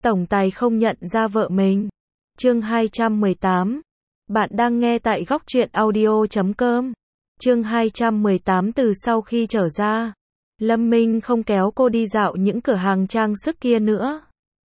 tổng tài không nhận ra vợ mình. Chương 218. Bạn đang nghe tại góc truyện audio.com. Chương 218. Từ sau khi trở ra, Lâm Minh không kéo cô đi dạo những cửa hàng trang sức kia nữa.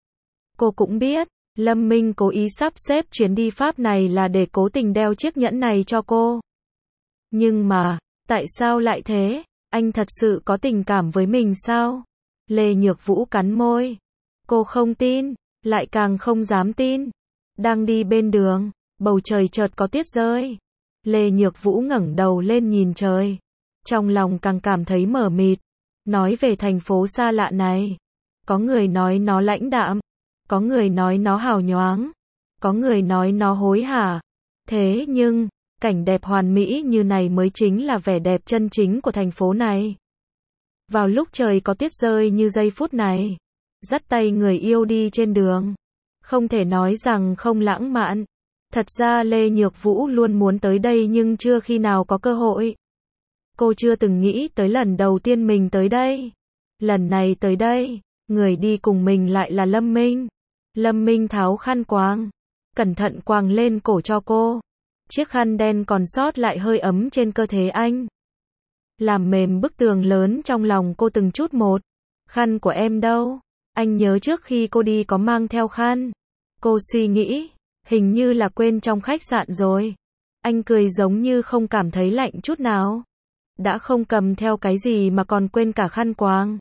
Cô cũng biết, Lâm Minh cố ý sắp xếp chuyến đi Pháp này là để cố tình đeo chiếc nhẫn này cho cô. Nhưng mà, tại sao lại thế? Anh thật sự có tình cảm với mình sao? Lê Nhược Vũ cắn môi. Cô không tin, lại càng không dám tin. Đang đi bên đường, bầu trời chợt có tuyết rơi. Lê Nhược Vũ ngẩng đầu lên nhìn trời. Trong lòng càng cảm thấy mờ mịt. Nói về thành phố xa lạ này. Có người nói nó lãnh đạm. Có người nói nó hào nhoáng. Có người nói nó hối hả. Thế nhưng, cảnh đẹp hoàn mỹ như này mới chính là vẻ đẹp chân chính của thành phố này. Vào lúc trời có tuyết rơi như giây phút này, dắt tay người yêu đi trên đường, không thể nói rằng không lãng mạn. Thật ra Lê Nhược Vũ luôn muốn tới đây nhưng chưa khi nào có cơ hội. Cô chưa từng nghĩ tới lần đầu tiên mình tới đây. Lần này tới đây, người đi cùng mình lại là Lâm Minh. Lâm Minh tháo khăn quàng, cẩn thận quàng lên cổ cho cô. Chiếc khăn đen còn sót lại hơi ấm trên cơ thể anh, làm mềm bức tường lớn trong lòng cô từng chút một. Khăn của em đâu? Anh nhớ trước khi cô đi có mang theo khăn. Cô suy nghĩ, hình như là quên trong khách sạn rồi. Anh cười giống như không cảm thấy lạnh chút nào. Đã không cầm theo cái gì mà còn quên cả khăn quàng.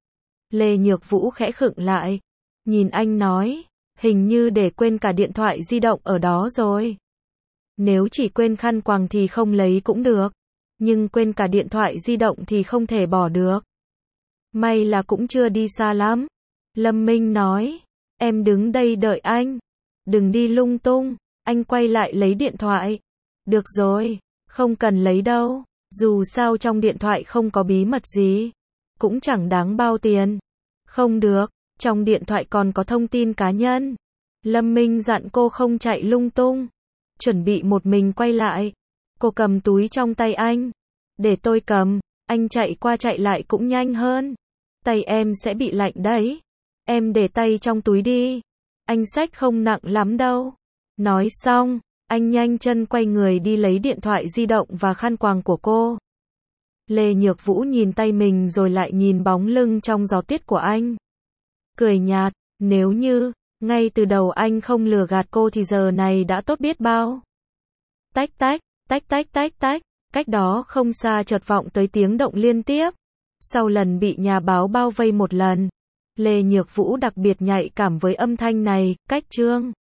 Lê Nhược Vũ khẽ khựng lại, nhìn anh nói, hình như để quên cả điện thoại di động ở đó rồi. Nếu chỉ quên khăn quàng thì không lấy cũng được, nhưng quên cả điện thoại di động thì không thể bỏ được. May là cũng chưa đi xa lắm. Lâm Minh nói, em đứng đây đợi anh, đừng đi lung tung. Anh quay lại lấy điện thoại. Được rồi, không cần lấy đâu, dù sao trong điện thoại không có bí mật gì, cũng chẳng đáng bao tiền. Không được, trong điện thoại còn có thông tin cá nhân. Lâm Minh dặn cô không chạy lung tung. Chuẩn bị một mình quay lại, cô cầm túi trong tay anh. Để tôi cầm, anh chạy qua chạy lại cũng nhanh hơn. Tay em sẽ bị lạnh đấy. Em để tay trong túi đi. Anh xách không nặng lắm đâu. Nói xong, anh nhanh chân quay người đi lấy điện thoại di động và khăn quàng của cô. Lê Nhược Vũ nhìn tay mình rồi lại nhìn bóng lưng trong gió tuyết của anh. Cười nhạt, nếu như ngay từ đầu anh không lừa gạt cô thì giờ này đã tốt biết bao. Tách tách, tách tách tách tách, cách đó không xa chợt vọng tới tiếng động liên tiếp. Sau lần bị nhà báo bao vây một lần, Lê Nhược Vũ đặc biệt nhạy cảm với âm thanh này. Cách chương